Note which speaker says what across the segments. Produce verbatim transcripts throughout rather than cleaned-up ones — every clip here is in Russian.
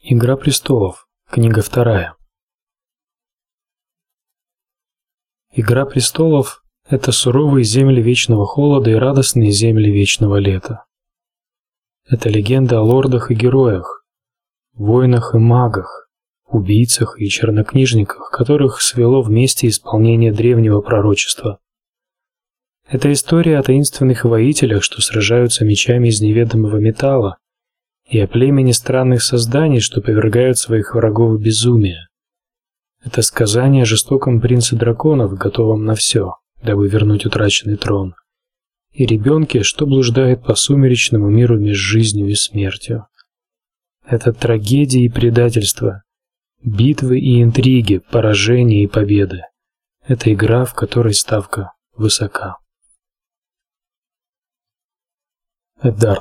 Speaker 1: Игра престолов. Книга вторая. Игра престолов – это суровые земли вечного холода и радостные земли вечного лета. Это легенда о лордах и героях, воинах и магах, убийцах и чернокнижниках, которых свело вместе исполнение древнего пророчества. Это история о таинственных воителях, что сражаются мечами из неведомого металла, и о племени странных созданий, что повергают своих врагов в безумие. Это сказание о жестоком принце драконов, готовом на все, дабы вернуть утраченный трон, и ребенке, что блуждает по сумеречному миру между жизнью и смертью. Это трагедии и предательства, битвы и интриги, поражения и победы. Это игра, в которой ставка высока. Эддард.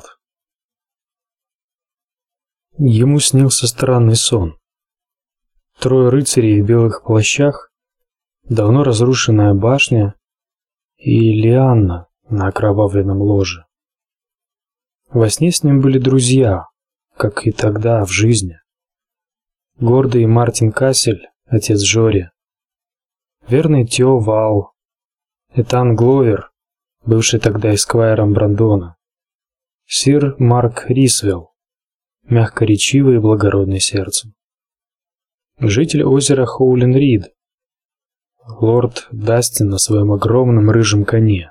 Speaker 1: Ему снился странный сон. Трое рыцарей в белых плащах, давно разрушенная башня и Лианна на окровавленном ложе. Во сне с ним были друзья, как и тогда в жизни. Гордый Мартин Кассель, отец Джори, верный Тео Вал, Этан Гловер, бывший тогда эсквайром Брандона, сир Марк Рисвелл, мягкоречивый и благородный сердцем, житель озера Хоулин-Рид, лорд Дастин на своем огромном рыжем коне.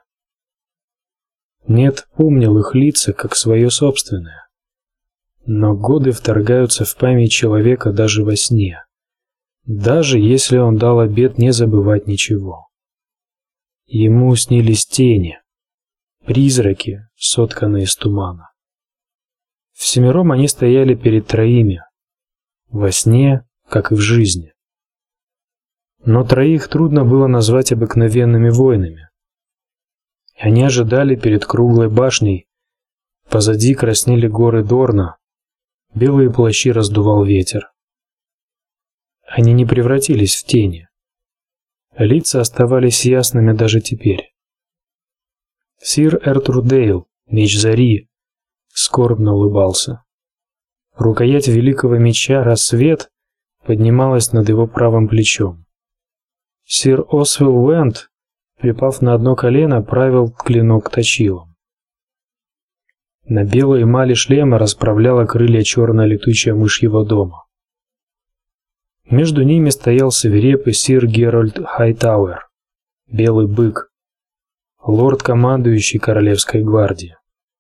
Speaker 1: Нед помнил их лица как свое собственное, но годы вторгаются в память человека даже во сне, даже если он дал обет не забывать ничего. Ему снились тени, призраки, сотканные из тумана. Всемиром они стояли перед троими, во сне, как и в жизни. Но троих трудно было назвать обыкновенными воинами. Они ожидали перед круглой башней, позади краснели горы Дорна, белые плащи раздувал ветер. Они не превратились в тени. Лица оставались ясными даже теперь. Сир Эртурдейл, меч Зари, скорбно улыбался. Рукоять великого меча Рассвет поднималась над его правым плечом. Сир Освел Уэнд, припав на одно колено, правил клинок точилом. На белой эмали шлема расправляла крылья черная летучая мышь его дома. Между ними стоял свирепый сир Герольд Хайтауэр, белый бык, лорд-командующий Королевской гвардии.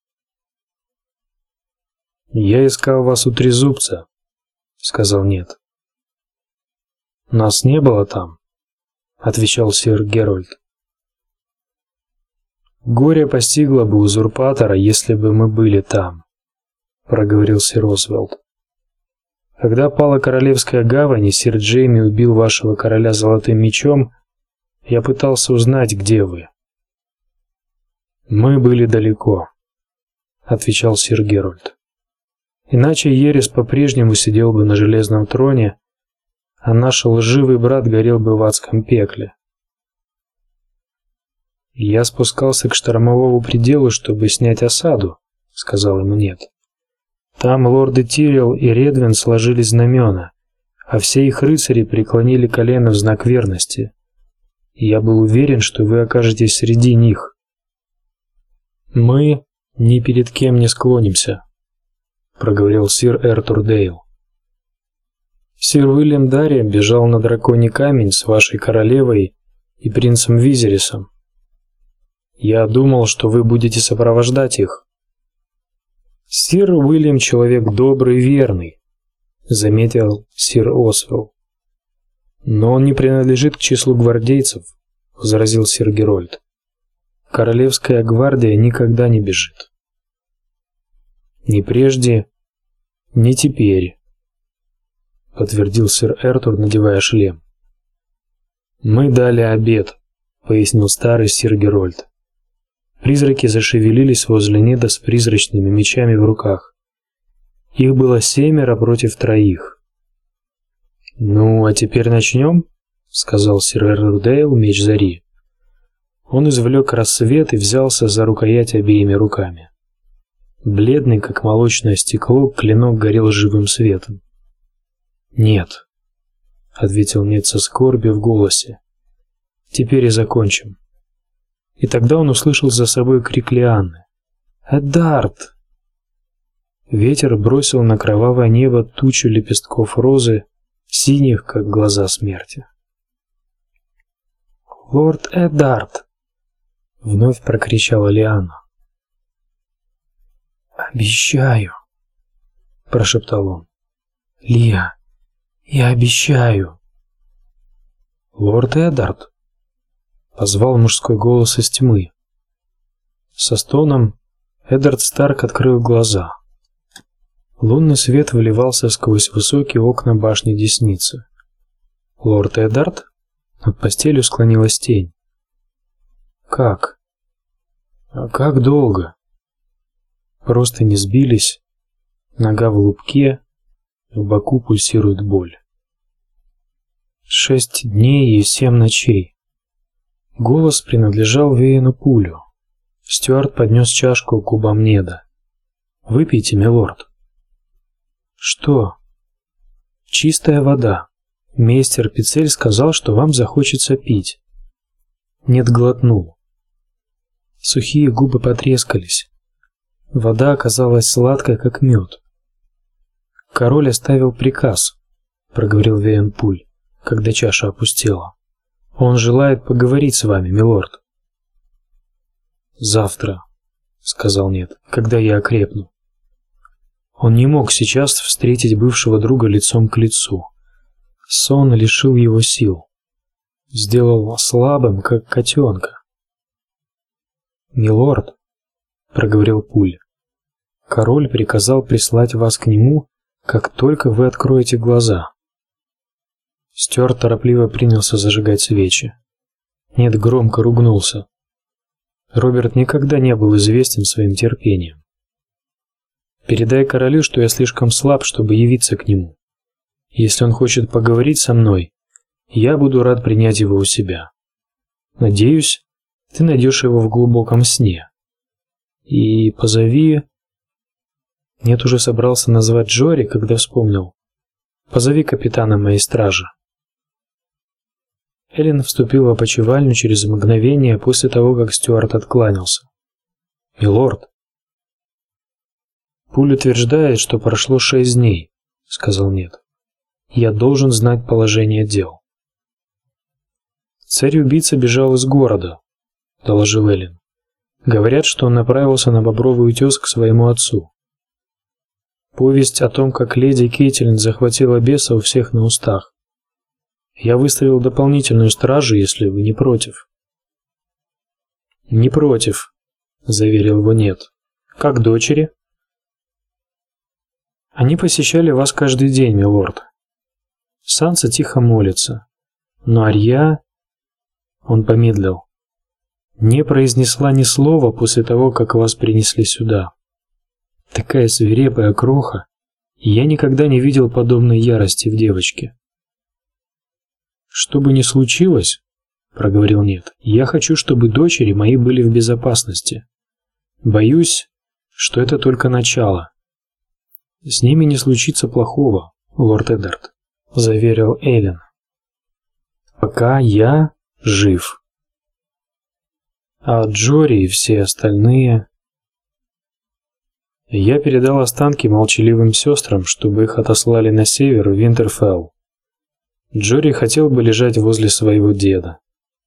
Speaker 1: «Я искал вас у Трезубца», — сказал Нед. «Нас не было там», — отвечал сир Герольд. «Горе постигло бы узурпатора, если бы мы были там», — проговорил сир Освальд. «Когда пала Королевская гавань и сир Джейми убил вашего короля золотым мечом, я пытался узнать, где вы». «Мы были далеко», — отвечал сир Герольд. «Иначе Ерес по-прежнему сидел бы на железном троне, а наш лживый брат горел бы в адском пекле». «Я спускался к штормовому пределу, чтобы снять осаду», — сказал ему Нед. «Там лорды Тирил и Редвин сложили знамена, а все их рыцари преклонили колено в знак верности. И я был уверен, что вы окажетесь среди них». «Мы ни перед кем не склонимся», — проговорил сир Эртурдейл. «Сир Уильям Дарри бежал на драконий камень с вашей королевой и принцем Визерисом. Я думал, что вы будете сопровождать их». «Сир Уильям человек добрый и верный», — заметил сир Освел. «Но он не принадлежит к числу гвардейцев», — возразил сир Герольд. «Королевская гвардия никогда не бежит». «Ни прежде, ни теперь», — подтвердил сир Эртур, надевая шлем. «Мы дали обет», — пояснил старый сир Герольд. Призраки зашевелились возле Неда с призрачными мечами в руках. Их было семеро против троих. «Ну, а теперь начнем?» — сказал сир Эртурдейл, меч Зари. Он извлек рассвет и взялся за рукоять обеими руками. Бледный, как молочное стекло, клинок горел живым светом. Нет, ответил Нед со скорбью в голосе. Теперь и закончим. И тогда он услышал за собой крик Лианны. Эддард! Ветер бросил на кровавое небо тучу лепестков розы, синих, как глаза смерти. «Лорд Эддард!» — вновь прокричала Лианна. «Обещаю!» — прошептал он. «Лия, я обещаю!» «Лорд Эддард!» — позвал мужской голос из тьмы. Со стоном Эддард Старк открыл глаза. Лунный свет выливался сквозь высокие окна башни Десницы. «Лорд Эддард?» Над постелью склонилась тень. «Как? А как долго?» Просто не сбились, нога в лупке, в боку пульсирует боль. Шесть дней и семь ночей. Голос принадлежал Веяну Пулю. Стюарт поднес чашку к губам Неда. «Выпейте, милорд». «Что?» «Чистая вода. Мейстер Пицель сказал, что вам захочется пить». Нед глотнул. Сухие губы потрескались. Вода оказалась сладкой, как мед. «Король оставил приказ», — проговорил Веян Пуль, когда чаша опустела. «Он желает поговорить с вами, милорд». «Завтра», — сказал Нед, — «когда я окрепну». Он не мог сейчас встретить бывшего друга лицом к лицу. Сон лишил его сил, сделал слабым, как котенка. «Милорд», — проговорил Пуль, — «король приказал прислать вас к нему, как только вы откроете глаза». Стюарт торопливо принялся зажигать свечи. Нед громко ругнулся. Роберт никогда не был известен своим терпением. «Передай королю, что я слишком слаб, чтобы явиться к нему. Если он хочет поговорить со мной, я буду рад принять его у себя. Надеюсь, ты найдешь его в глубоком сне. И позови...» Нет, уже собрался назвать Джори, когда вспомнил. «Позови капитана моей стражи». Эллен вступил в опочивальню через мгновение после того, как Стюарт откланялся. «Милорд». «Пуль утверждает, что прошло шесть дней», — сказал Нед. «Я должен знать положение дел». «Царь-убийца бежал из города», — доложил Эллен. «Говорят, что он направился на Бобровый утес к своему отцу. Повесть о том, как леди Кейтилин захватила беса, у всех на устах. Я выставил дополнительную стражу, если вы не против». «Не против», — заверил его Нед. «Как дочери?» «Они посещали вас каждый день, милорд. Санса тихо молится, но Арья...» Он помедлил. «Не произнесла ни слова после того, как вас принесли сюда. Такая свирепая кроха, и я никогда не видел подобной ярости в девочке». «Что бы ни случилось, — проговорил Нед, — я хочу, чтобы дочери мои были в безопасности. Боюсь, что это только начало. С ними не случится плохого, лорд Эддард», — заверил Эллен. «Пока я жив. А Джори и все остальные...» Я передал останки молчаливым сестрам, чтобы их отослали на север, в Винтерфелл. Джори хотел бы лежать возле своего деда.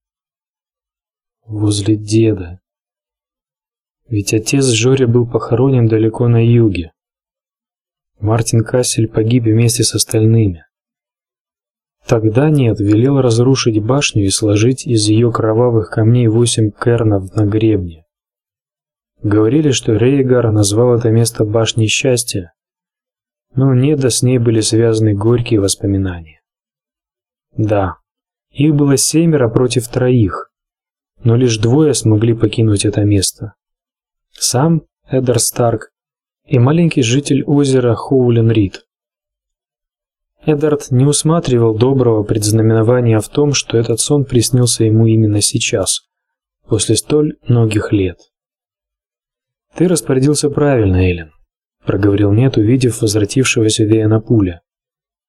Speaker 1: Возле деда. Ведь отец Джори был похоронен далеко на юге. Мартин Кассель погиб вместе с остальными. Тогда Нед велел разрушить башню и сложить из ее кровавых камней восемь кернов на гребне. Говорили, что Рейгар назвал это место башней счастья, но Неда с ней были связаны горькие воспоминания. Да, их было семеро против троих, но лишь двое смогли покинуть это место. Сам Эддар Старк и маленький житель озера Хоулен Рид. Эддард не усматривал доброго предзнаменования в том, что этот сон приснился ему именно сейчас, после столь многих лет. «Ты распорядился правильно, Эллен», — проговорил Нед, увидев возвратившегося Веяна Пуля.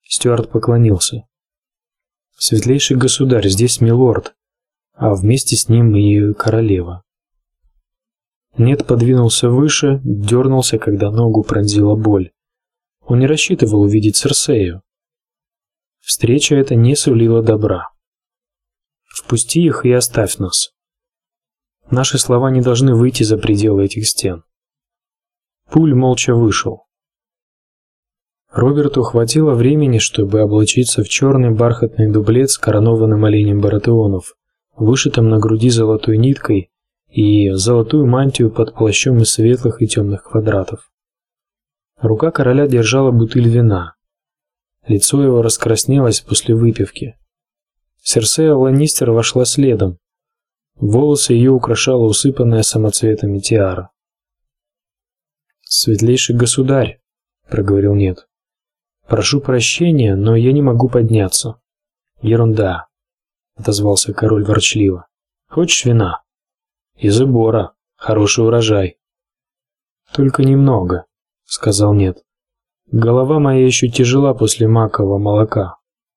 Speaker 1: Стюарт поклонился. Светлейший государь, здесь милорд, а вместе с ним и королева. Нед подвинулся выше, дернулся, когда ногу пронзила боль. Он не рассчитывал увидеть Серсею. Встреча эта не сулила добра. Впусти их и оставь нас. Наши слова не должны выйти за пределы этих стен. Пуль молча вышел. Роберту хватило времени, чтобы облачиться в черный бархатный дублет с коронованным оленем Баратеонов, вышитым на груди золотой ниткой, и золотую мантию под плащом из светлых и темных квадратов. Рука короля держала бутыль вина. Лицо его раскраснелось после выпивки. Серсея Ланнистер вошла следом. Волосы ее украшала усыпанная самоцветами тиара. «Светлейший государь», — проговорил Нед, — «прошу прощения, но я не могу подняться». «Ерунда», — отозвался король ворчливо. «Хочешь вина?» «Из Эбора. Хороший урожай». «Только немного», — сказал Нед. «Голова моя еще тяжела после макового молока».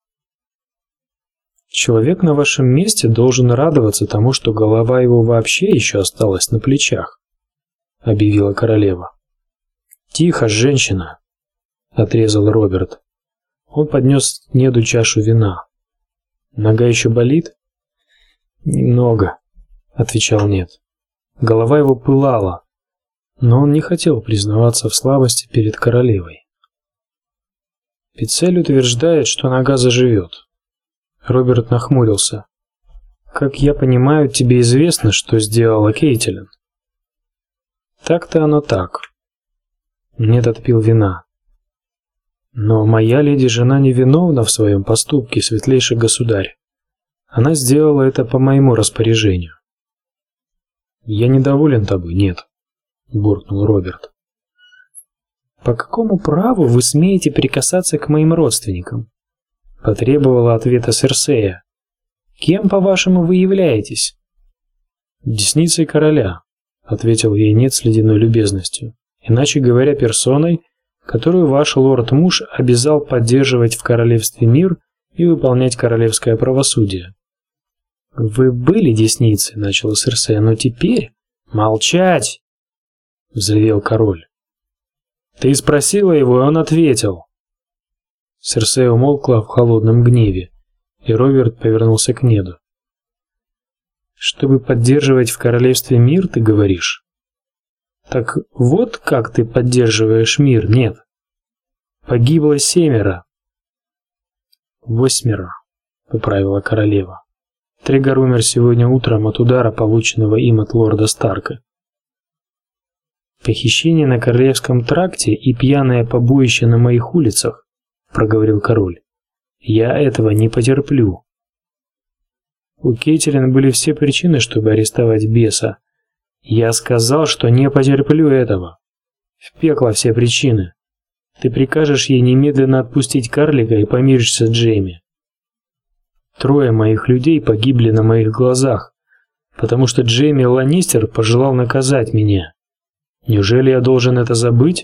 Speaker 1: «Человек на вашем месте должен радоваться тому, что голова его вообще еще осталась на плечах», — объявила королева. «Тихо, женщина», — отрезал Роберт. Он поднес Неду чашу вина. «Нога еще болит?» «Немного», — отвечал Нед. Голова его пылала, но он не хотел признаваться в слабости перед королевой. Пиццель утверждает, что нога заживет. Роберт нахмурился. «Как я понимаю, тебе известно, что сделала Кейтилин?» «Так-то оно так». Нед отпил вина. «Но моя леди-жена невиновна в своем поступке, светлейший государь. Она сделала это по моему распоряжению». «Я недоволен тобой, нет», — буркнул Роберт. «По какому праву вы смеете прикасаться к моим родственникам?» — потребовала ответа Серсея. «Кем, по-вашему, вы являетесь?» «Десницей короля», — ответил ей Нед с ледяной любезностью. «Иначе говоря, персоной, которую ваш лорд-муж обязал поддерживать в королевстве мир и выполнять королевское правосудие». «Вы были десницей», — начала Серсея, — «но теперь...» «Молчать!» — взревел король. «Ты спросила его, и он ответил». Серсея умолкла в холодном гневе, и Роберт повернулся к Неду. «Чтобы поддерживать в королевстве мир, ты говоришь?» «Так вот как ты поддерживаешь мир, Нед. Погибло семеро». «Восьмеро», — поправила королева. Трегор умер сегодня утром от удара, полученного им от лорда Старка. «Похищение на Королевском тракте и пьяное побоище на моих улицах», — проговорил король. «Я этого не потерплю». У Кейтилин были все причины, чтобы арестовать беса. Я сказал, что не потерплю этого. В пекло все причины. Ты прикажешь ей немедленно отпустить карлика и помиришься с Джейми. Трое моих людей погибли на моих глазах, потому что Джейми Ланнистер пожелал наказать меня. Неужели я должен это забыть?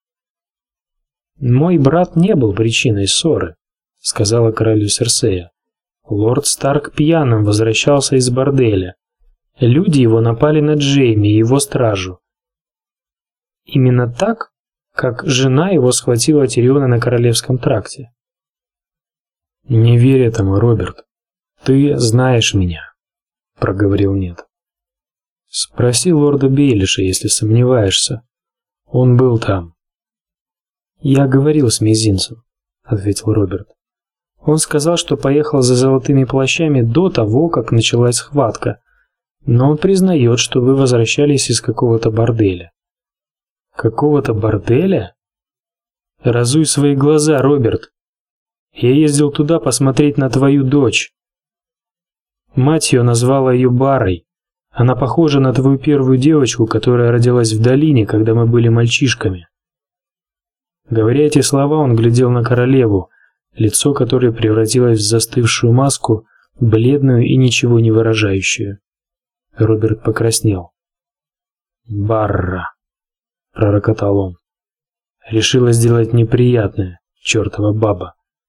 Speaker 1: Мой брат не был причиной ссоры, сказала королю Серсея. Лорд Старк пьяным возвращался из борделя. Люди его напали на Джейми и его стражу. Именно так, как жена его схватила Тириона на Королевском тракте. «Не верь этому, Роберт. Ты знаешь меня», — проговорил Нед. «Спроси лорда Бейлиша, если сомневаешься. Он был там». «Я говорил с мизинцем», — ответил Роберт. «Он сказал, что поехал за золотыми плащами до того, как началась схватка, но он признает, что вы возвращались из какого-то борделя». «Какого-то борделя?» «Разуй свои глаза, Роберт. Я ездил туда посмотреть на твою дочь. Мать ее назвала ее Барой. Она похожа на твою первую девочку, которая родилась в долине, когда мы были мальчишками». Говоря эти слова, он глядел на королеву, лицо которой превратилось в застывшую маску, бледную и ничего не выражающую. Роберт покраснел. «Барра», — пророкотал он. «Решила сделать неприятное, чертова баба.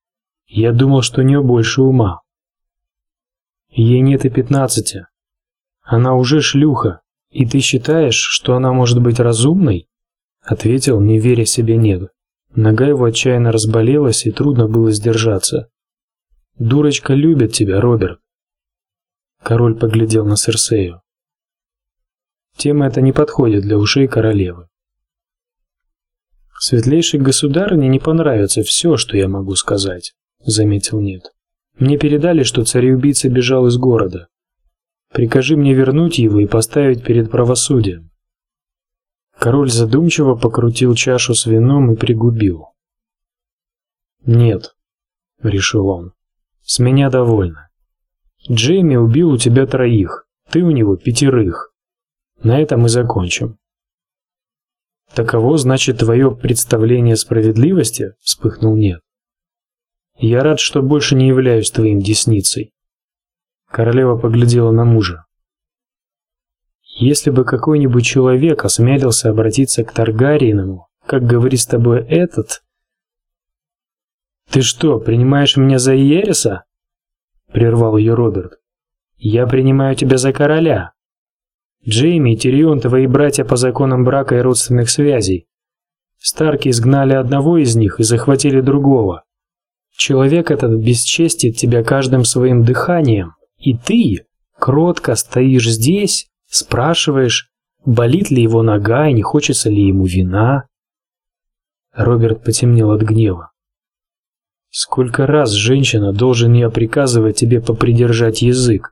Speaker 1: Я думал, что у нее больше ума. Ей нет и пятнадцати. Она уже шлюха, и ты считаешь, что она может быть разумной? Ответил, не веря себе нет. Нога его отчаянно разболелась, и трудно было сдержаться. Дурочка любит тебя, Роберт. Король поглядел на Серсею. Тема эта не подходит для ушей королевы. Светлейшей государыне не понравится все, что я могу сказать, заметил нет. Мне передали, что цареубийца бежал из города. Прикажи мне вернуть его и поставить перед правосудием. Король задумчиво покрутил чашу с вином и пригубил. Нет, решил он. С меня довольно. Джейми убил у тебя троих, ты у него пятерых. На этом и закончим. Таково, значит, твое представление справедливости? Вспыхнул нет. Я рад, что больше не являюсь твоим десницей. Королева поглядела на мужа. Если бы какой-нибудь человек осмелился обратиться к Таргариенам, как говорит с тобой этот... Ты что, принимаешь меня за Иереса? Прервал ее Роберт. Я принимаю тебя за короля. Джейми и Тирион твои братья по законам брака и родственных связей. Старки изгнали одного из них и захватили другого. Человек этот бесчестит тебя каждым своим дыханием, и ты кротко стоишь здесь, спрашиваешь, болит ли его нога и не хочется ли ему вина. Роберт потемнел от гнева. Сколько раз, женщина, должен я приказывать тебе попридержать язык?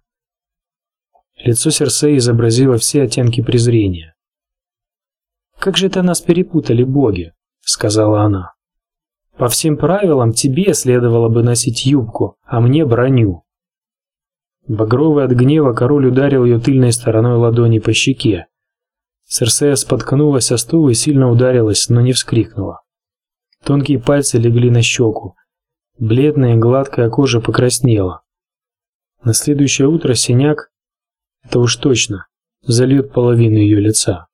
Speaker 1: Лицо Серсеи изобразило все оттенки презрения. «Как же это нас перепутали боги?» — сказала она. «По всем правилам тебе следовало бы носить юбку, а мне броню». Багровый от гнева король ударил ее тыльной стороной ладони по щеке. Серсея споткнулась о стул и сильно ударилась, но не вскрикнула. Тонкие пальцы легли на щеку. Бледная гладкая кожа покраснела. На следующее утро синяк, это уж точно, зальет половину ее лица.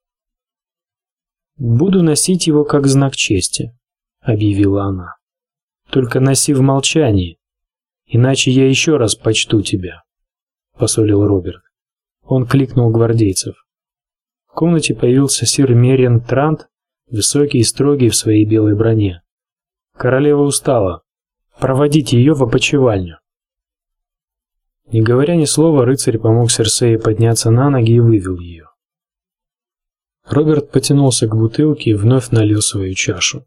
Speaker 1: «Буду носить его как знак чести», — объявила она. «Только носи в молчании, иначе я еще раз почту тебя», — посолил Роберт. Он кликнул гвардейцев. В комнате появился сир Мериан Трант, высокий и строгий в своей белой броне. Королева устала. Проводите ее в опочивальню. Не говоря ни слова, рыцарь помог Серсее подняться на ноги и вывел ее. Роберт потянулся к бутылке и вновь налил свою чашу.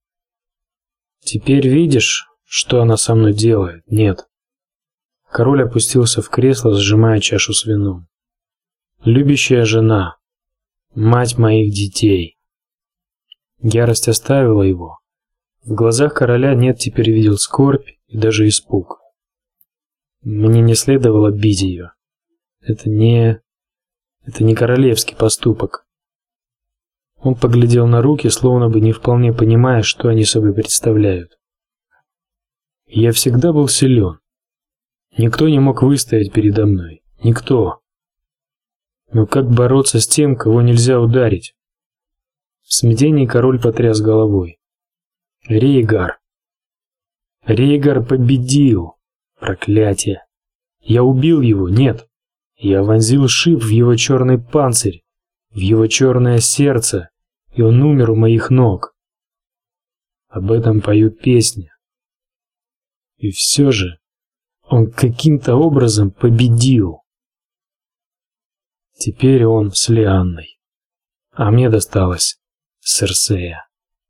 Speaker 1: «Теперь видишь, что она со мной делает? Нет». Король опустился в кресло, сжимая чашу с вином. «Любящая жена, мать моих детей». Ярость оставила его. В глазах короля нет теперь видел скорбь и даже испуг. Мне не следовало бить ее. Это не... это не королевский поступок. Он поглядел на руки, словно бы не вполне понимая, что они собой представляют. Я всегда был силен. Никто не мог выстоять передо мной. Никто. Но как бороться с тем, кого нельзя ударить? В смятении король потряс головой. Рейгар. Рейгар победил. Проклятие. Я убил его, нет. Я вонзил шип в его черный панцирь, в его черное сердце, и он умер у моих ног. Об этом поют песни. И все же он каким-то образом победил. Теперь он с Лианной, а мне досталась Серсея.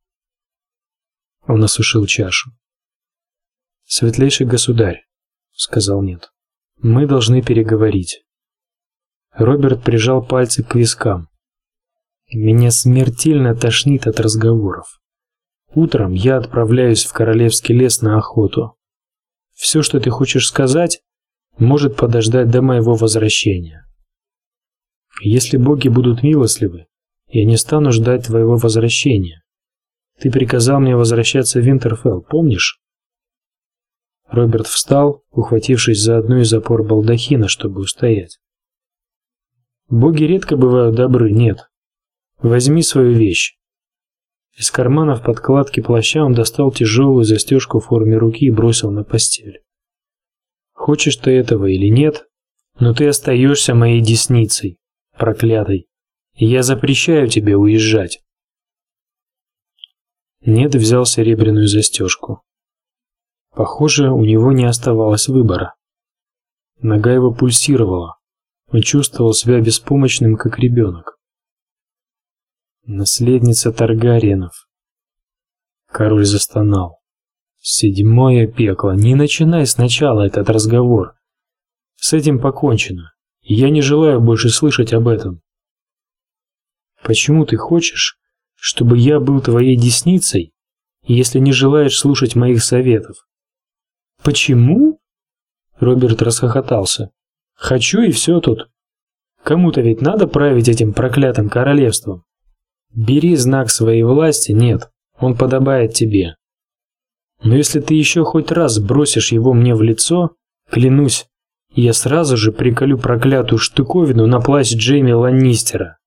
Speaker 1: Он осушил чашу. «Светлейший государь», — сказал нет, — «мы должны переговорить». Роберт прижал пальцы к вискам. «Меня смертельно тошнит от разговоров. Утром я отправляюсь в Королевский лес на охоту. Все, что ты хочешь сказать, может подождать до моего возвращения. Если боги будут милостливы, я не стану ждать твоего возвращения. Ты приказал мне возвращаться в Винтерфелл, помнишь?» Роберт встал, ухватившись за одну из опор балдахина, чтобы устоять. «Боги редко бывают добры, нет. Возьми свою вещь. Из кармана в подкладке плаща он достал тяжелую застежку в форме руки и бросил на постель. Хочешь ты этого или нет, но ты остаешься моей десницей, проклятой. Я запрещаю тебе уезжать. Нед взял серебряную застежку. Похоже, у него не оставалось выбора. Нога его пульсировала. Он чувствовал себя беспомощным, как ребенок. Наследница Таргариенов. Король застонал. Седьмое пекло. Не начинай сначала этот разговор. С этим покончено. Я не желаю больше слышать об этом. Почему ты хочешь, чтобы я был твоей десницей, если не желаешь слушать моих советов? Почему? Роберт расхохотался. Хочу и все тут. Кому-то ведь надо править этим проклятым королевством. Бери знак своей власти, нет, он подобает тебе. Но если ты еще хоть раз бросишь его мне в лицо, клянусь, я сразу же приколю проклятую штуковину на плащ Джейми Ланнистера.